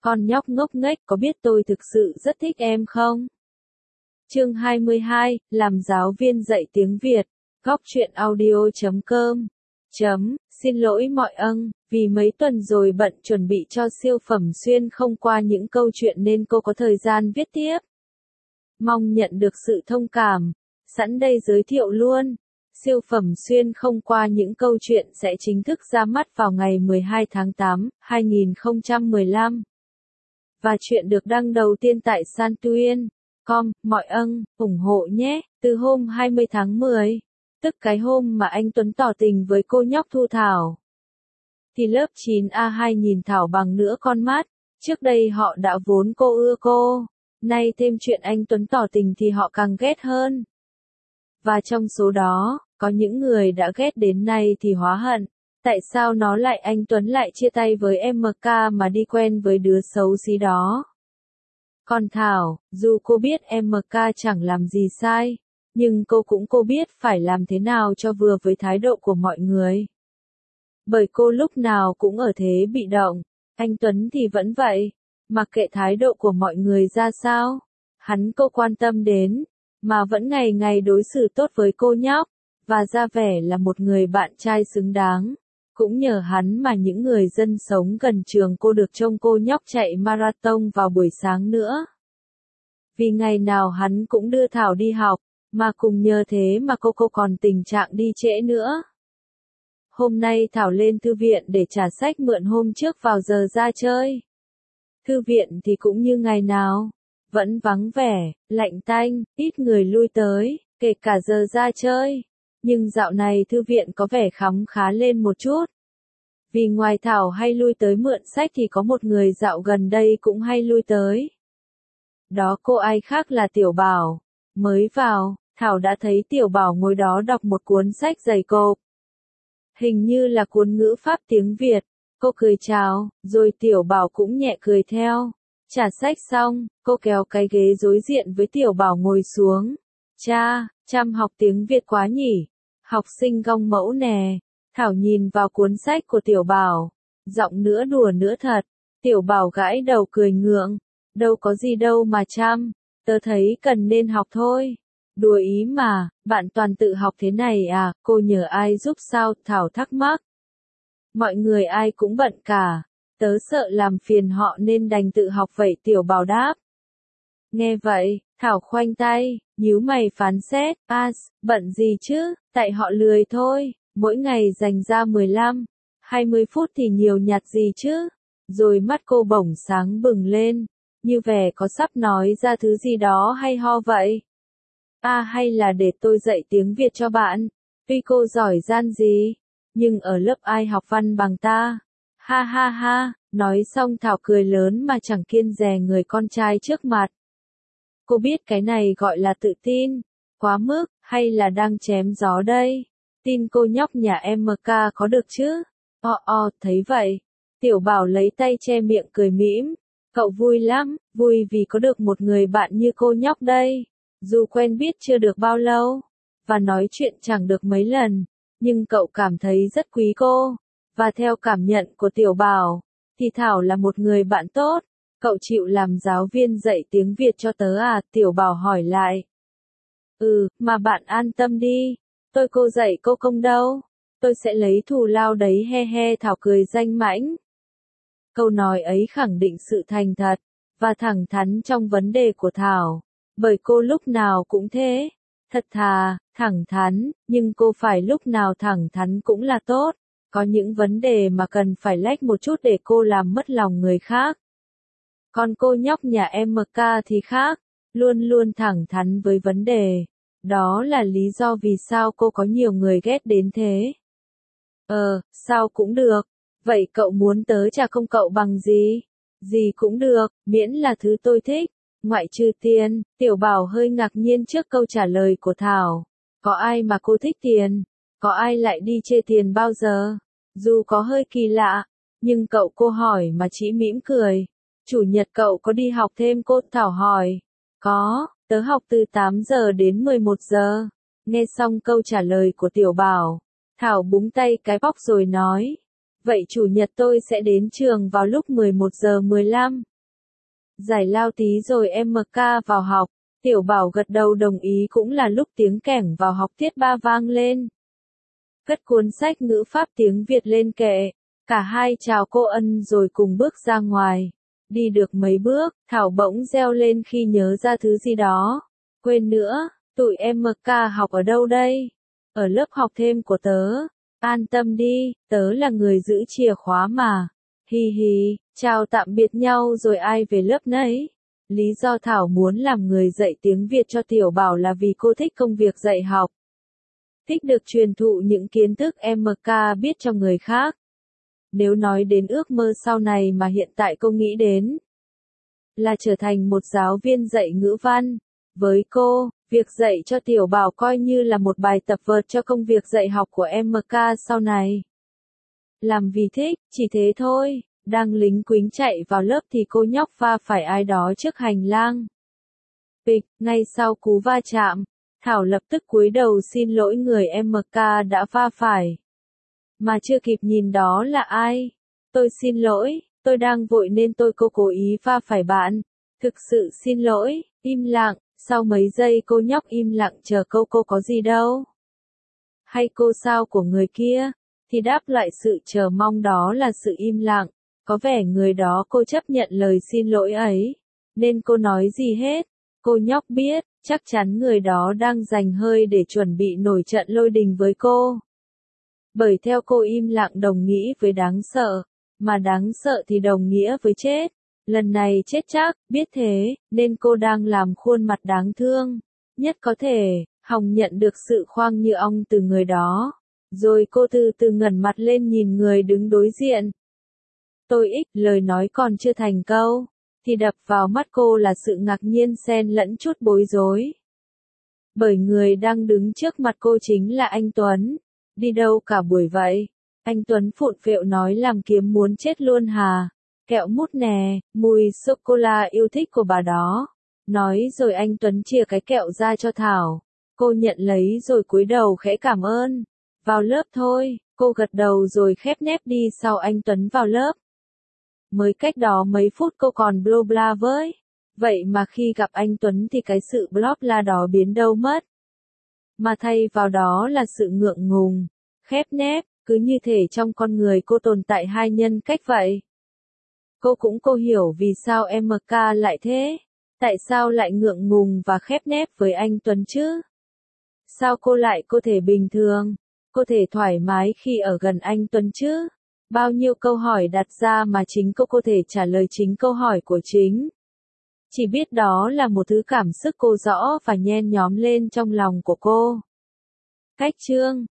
Con nhóc ngốc nghếch, có biết tôi thực sự rất thích em không? Chương 22, làm giáo viên dạy tiếng Việt. Góc truyện audio.com. Xin lỗi mọi ân, vì mấy tuần rồi bận chuẩn bị cho siêu phẩm xuyên không qua những câu chuyện nên cô có thời gian viết tiếp. Mong nhận được sự thông cảm. Sẵn đây giới thiệu luôn. Siêu phẩm xuyên không qua những câu chuyện sẽ chính thức ra mắt vào ngày 12 tháng 8, 2015. Và chuyện được đăng đầu tiên tại Santuyen.com, mọi ân, ủng hộ nhé, từ hôm 20 tháng 10, tức cái hôm mà anh Tuấn tỏ tình với cô nhóc Thu Thảo. Thì lớp 9A2 nhìn Thảo bằng nửa con mắt, trước đây họ đã vốn cô ưa cô, nay thêm chuyện anh Tuấn tỏ tình thì họ càng ghét hơn. Và trong số đó, có những người đã ghét đến nay thì hóa hận. Tại sao anh Tuấn lại chia tay với MK mà đi quen với đứa xấu xí đó? Còn Thảo, dù cô biết MK chẳng làm gì sai, nhưng cô biết phải làm thế nào cho vừa với thái độ của mọi người. Bởi cô lúc nào cũng ở thế bị động, anh Tuấn thì vẫn vậy, mặc kệ thái độ của mọi người ra sao, cô quan tâm đến, mà vẫn ngày ngày đối xử tốt với cô nhóc, và ra vẻ là một người bạn trai xứng đáng. Cũng nhờ hắn mà những người dân sống gần trường cô được trông cô nhóc chạy marathon vào buổi sáng nữa. Vì ngày nào hắn cũng đưa Thảo đi học, mà cùng nhờ thế mà cô còn tình trạng đi trễ nữa. Hôm nay Thảo lên thư viện để trả sách mượn hôm trước vào giờ ra chơi. Thư viện thì cũng như ngày nào, vẫn vắng vẻ, lạnh tanh, ít người lui tới, kể cả giờ ra chơi. Nhưng dạo này thư viện có vẻ khấm khá lên một chút. Vì ngoài Thảo hay lui tới mượn sách thì có một người dạo gần đây cũng hay lui tới. Đó cô ai khác là Tiểu Bảo. Mới vào, Thảo đã thấy Tiểu Bảo ngồi đó đọc một cuốn sách dày cộp. Hình như là cuốn ngữ pháp tiếng Việt. Cô cười chào, rồi Tiểu Bảo cũng nhẹ cười theo. Trả sách xong, cô kéo cái ghế đối diện với Tiểu Bảo ngồi xuống. Cha, chăm học tiếng Việt quá nhỉ? Học sinh gong mẫu nè. Thảo nhìn vào cuốn sách của Tiểu Bảo. Giọng nửa đùa nửa thật. Tiểu Bảo gãi đầu cười ngượng. Đâu có gì đâu mà chăm. Tớ thấy cần nên học thôi. Đùa ý mà, bạn toàn tự học thế này à, cô nhờ ai giúp sao? Thảo thắc mắc. Mọi người ai cũng bận cả. Tớ sợ làm phiền họ nên đành tự học vậy, Tiểu Bảo đáp. Nghe vậy, Thảo khoanh tay, nhíu mày phán xét, bận gì chứ, tại họ lười thôi, mỗi ngày dành ra 15, 20 phút thì nhiều nhặt gì chứ. Rồi mắt cô bỗng sáng bừng lên, như vẻ có sắp nói ra thứ gì đó hay ho vậy. Hay là để tôi dạy tiếng Việt cho bạn, tuy cô giỏi giang gì, nhưng ở lớp ai học văn bằng ta. Ha ha ha, nói xong Thảo cười lớn mà chẳng kiêng dè người con trai trước mặt. Cô biết cái này gọi là tự tin, quá mức, hay là đang chém gió đây? Tin cô nhóc nhà MK có được chứ? Thấy vậy. Tiểu Bảo lấy tay che miệng cười mỉm. Cậu vui lắm, vui vì có được một người bạn như cô nhóc đây. Dù quen biết chưa được bao lâu, và nói chuyện chẳng được mấy lần, nhưng cậu cảm thấy rất quý cô. Và theo cảm nhận của Tiểu Bảo, thì Thảo là một người bạn tốt. Cậu chịu làm giáo viên dạy tiếng Việt cho tớ à? Tiểu Bảo hỏi lại. Mà bạn an tâm đi. Cô dạy cô không đâu. Tôi sẽ lấy thù lao đấy, he he. Thảo cười danh mãnh. Câu nói ấy khẳng định sự thành thật, và thẳng thắn trong vấn đề của Thảo. Bởi cô lúc nào cũng thế. Thật thà, thẳng thắn, nhưng cô phải lúc nào thẳng thắn cũng là tốt. Có những vấn đề mà cần phải lách một chút để cô làm mất lòng người khác. Còn cô nhóc nhà MK thì khác, luôn luôn thẳng thắn với vấn đề. Đó là lý do vì sao cô có nhiều người ghét đến thế. Sao cũng được. Vậy cậu muốn tớ trả công cậu bằng gì? Gì cũng được, miễn là thứ tôi thích. Ngoại trừ tiền. Tiểu Bảo hơi ngạc nhiên trước câu trả lời của Thảo. Có ai mà cô thích tiền? Có ai lại đi chê tiền bao giờ? Dù có hơi kỳ lạ, nhưng cô hỏi mà chỉ mỉm cười. Chủ nhật cậu có đi học thêm? Cô Thảo hỏi. Có, tớ học từ 8 giờ đến 11 giờ. Nghe xong câu trả lời của Tiểu Bảo, Thảo búng tay cái bóc rồi nói. Vậy chủ nhật tôi sẽ đến trường vào lúc 11 giờ 15. Giải lao tí rồi MK vào học. Tiểu Bảo gật đầu đồng ý, cũng là lúc tiếng kẻng vào học tiết 3 vang lên. Cất cuốn sách ngữ pháp tiếng Việt lên kệ. Cả hai chào cô Ân rồi cùng bước ra ngoài. Đi được mấy bước, Thảo bỗng reo lên khi nhớ ra thứ gì đó. Quên nữa, tụi MK học ở đâu đây? Ở lớp học thêm của tớ. An tâm đi, tớ là người giữ chìa khóa mà. Hi hi, chào tạm biệt nhau rồi ai về lớp nấy. Lý do Thảo muốn làm người dạy tiếng Việt cho Tiểu Bảo là vì cô thích công việc dạy học. Thích được truyền thụ những kiến thức MK biết cho người khác. Nếu nói đến ước mơ sau này mà hiện tại cô nghĩ đến là trở thành một giáo viên dạy ngữ văn. Với cô, việc dạy cho Tiểu Bảo coi như là một bài tập vợt cho công việc dạy học của MK sau này. Làm vì thích, chỉ thế thôi. Đang lính quính chạy vào lớp thì cô nhóc va phải ai đó trước hành lang. Bịch, ngay sau cú va chạm, Thảo lập tức cúi đầu xin lỗi người MK đã va phải. Mà chưa kịp nhìn đó là ai. Tôi xin lỗi, tôi đang vội nên tôi cố ý va phải bạn. Thực sự xin lỗi, im lặng, sau mấy giây cô nhóc im lặng chờ câu cô có gì đâu. Hay cô sao của người kia, thì đáp lại sự chờ mong đó là sự im lặng. Có vẻ người đó cô chấp nhận lời xin lỗi ấy, nên cô nói gì hết. Cô nhóc biết, chắc chắn người đó đang dành hơi để chuẩn bị nổi trận lôi đình với cô. Bởi theo cô im lặng đồng nghĩa với đáng sợ, mà đáng sợ thì đồng nghĩa với chết. Lần này chết chắc, biết thế, nên cô đang làm khuôn mặt đáng thương nhất có thể, hòng nhận được sự khoang như ong từ người đó. Rồi cô từ từ ngẩng mặt lên nhìn người đứng đối diện. Tôi lời nói còn chưa thành câu, thì đập vào mắt cô là sự ngạc nhiên xen lẫn chút bối rối. Bởi người đang đứng trước mặt cô chính là anh Tuấn. Đi đâu cả buổi vậy? Anh Tuấn phụt phẹo nói làm kiếm muốn chết luôn hà. Kẹo mút nè, mùi sô-cô-la yêu thích của bà đó. Nói rồi anh Tuấn chia cái kẹo ra cho Thảo. Cô nhận lấy rồi cúi đầu khẽ cảm ơn. Vào lớp thôi, cô gật đầu rồi khép nép đi sau anh Tuấn vào lớp. Mới cách đó mấy phút cô còn bla bla với. Vậy mà khi gặp anh Tuấn thì cái sự bla bla đó biến đâu mất. Mà thay vào đó là sự ngượng ngùng, khép nép, cứ như thể trong con người cô tồn tại hai nhân cách vậy. Cô hiểu vì sao MK lại thế. Tại sao lại ngượng ngùng và khép nép với anh Tuấn chứ? Sao cô lại có thể bình thường, cô thể thoải mái khi ở gần anh Tuấn chứ? Bao nhiêu câu hỏi đặt ra mà chính cô có thể trả lời chính câu hỏi của chính. Chỉ biết đó là một thứ cảm xúc cô rõ và nhen nhóm lên trong lòng của cô. Cách chương